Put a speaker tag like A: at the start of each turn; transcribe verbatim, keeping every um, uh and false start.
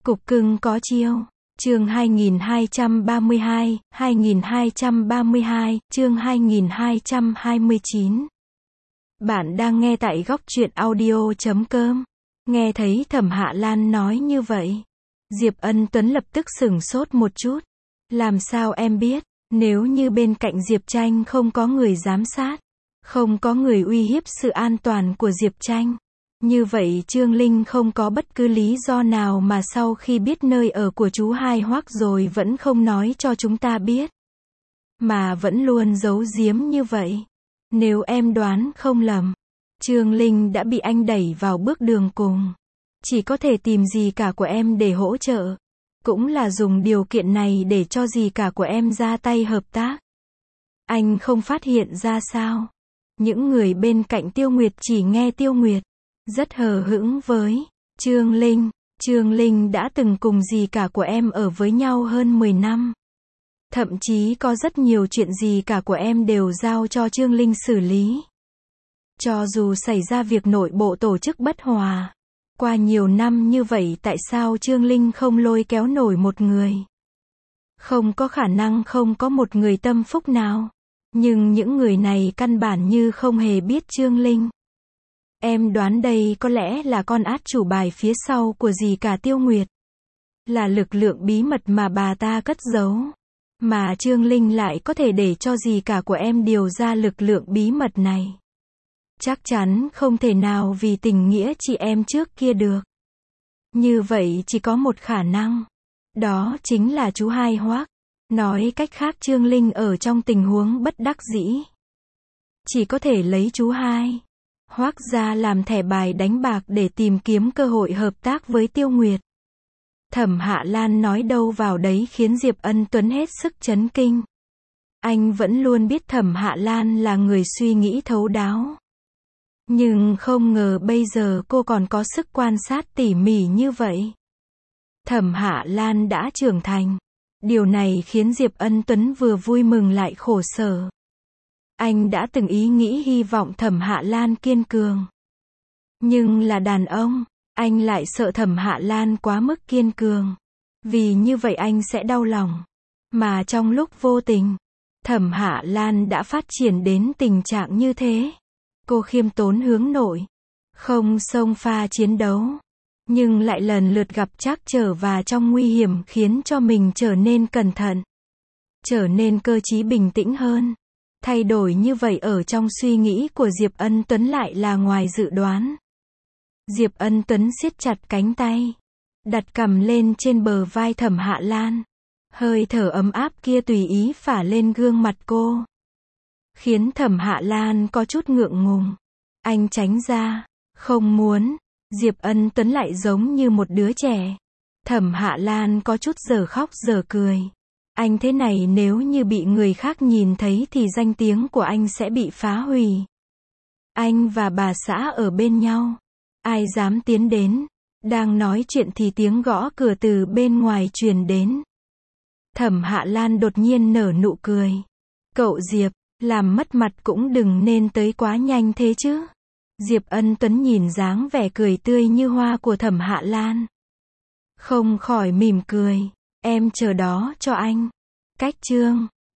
A: Cục cưng có chiêu. Chương hai nghìn hai trăm ba mươi hai, hai nghìn hai trăm ba mươi hai, chương hai nghìn hai trăm hai mươi chín. Bạn đang nghe tại góc truyện audio chấm com. Nghe thấy Thẩm Hạ Lan nói như vậy, Diệp Ân Tuấn lập tức sửng sốt một chút. Làm sao em biết? Nếu như bên cạnh Diệp Tranh không có người giám sát, không có người uy hiếp sự an toàn của Diệp Tranh, như vậy Trương Linh không có bất cứ lý do nào mà sau khi biết nơi ở của chú hai Hoắc rồi vẫn không nói cho chúng ta biết, mà vẫn luôn giấu giếm như vậy. Nếu em đoán không lầm, Trương Linh đã bị anh đẩy vào bước đường cùng, chỉ có thể tìm dì cả của em để hỗ trợ, cũng là dùng điều kiện này để cho dì cả của em ra tay hợp tác. Anh không phát hiện ra sao? Những người bên cạnh Tiêu Nguyệt chỉ nghe Tiêu Nguyệt rất hờ hững với Trương Linh. Trương Linh đã từng cùng dì cả của em ở với nhau hơn mười năm. Thậm chí có rất nhiều chuyện dì cả của em đều giao cho Trương Linh xử lý. Cho dù xảy ra việc nội bộ tổ chức bất hòa, qua nhiều năm như vậy tại sao Trương Linh không lôi kéo nổi một người? Không có khả năng không có một người tâm phúc nào. Nhưng những người này căn bản như không hề biết Trương Linh. Em đoán đây có lẽ là con át chủ bài phía sau của dì cả Tiêu Nguyệt. Là lực lượng bí mật mà bà ta cất giấu. Mà Trương Linh lại có thể để cho dì cả của em điều ra lực lượng bí mật này. Chắc chắn không thể nào vì tình nghĩa chị em trước kia được. Như vậy chỉ có một khả năng. Đó chính là chú hai Hoắc. Nói cách khác Trương Linh ở trong tình huống bất đắc dĩ, chỉ có thể lấy chú hai Hoắc ra làm thẻ bài đánh bạc để tìm kiếm cơ hội hợp tác với Tiêu Nguyệt. Thẩm Hạ Lan nói đâu vào đấy khiến Diệp Ân Tuấn hết sức chấn kinh. Anh vẫn luôn biết Thẩm Hạ Lan là người suy nghĩ thấu đáo. Nhưng không ngờ bây giờ cô còn có sức quan sát tỉ mỉ như vậy. Thẩm Hạ Lan đã trưởng thành. Điều này khiến Diệp Ân Tuấn vừa vui mừng lại khổ sở. Anh đã từng ý nghĩ hy vọng Thẩm Hạ Lan kiên cường. Nhưng là đàn ông, anh lại sợ Thẩm Hạ Lan quá mức kiên cường. Vì như vậy anh sẽ đau lòng. Mà trong lúc vô tình, Thẩm Hạ Lan đã phát triển đến tình trạng như thế. Cô khiêm tốn hướng nội, không xông pha chiến đấu, nhưng lại lần lượt gặp trắc trở và trong nguy hiểm khiến cho mình trở nên cẩn thận, trở nên cơ trí bình tĩnh hơn. Thay đổi như vậy ở trong suy nghĩ của Diệp Ân Tuấn lại là ngoài dự đoán. Diệp Ân Tuấn siết chặt cánh tay, đặt cằm lên trên bờ vai Thẩm Hạ Lan. Hơi thở ấm áp kia tùy ý phả lên gương mặt cô, khiến Thẩm Hạ Lan có chút ngượng ngùng. Anh tránh ra, không muốn. Diệp Ân Tuấn lại giống như một đứa trẻ. Thẩm Hạ Lan có chút giờ khóc giờ cười. Anh thế này nếu như bị người khác nhìn thấy thì danh tiếng của anh sẽ bị phá hủy. Anh và bà xã ở bên nhau, ai dám tiến đến? Đang nói chuyện thì tiếng gõ cửa từ bên ngoài truyền đến. Thẩm Hạ Lan đột nhiên nở nụ cười. Cậu Diệp, làm mất mặt cũng đừng nên tới quá nhanh thế chứ. Diệp Ân Tuấn nhìn dáng vẻ cười tươi như hoa của Thẩm Hạ Lan, không khỏi mỉm cười. Em chờ đó cho anh. Cách chương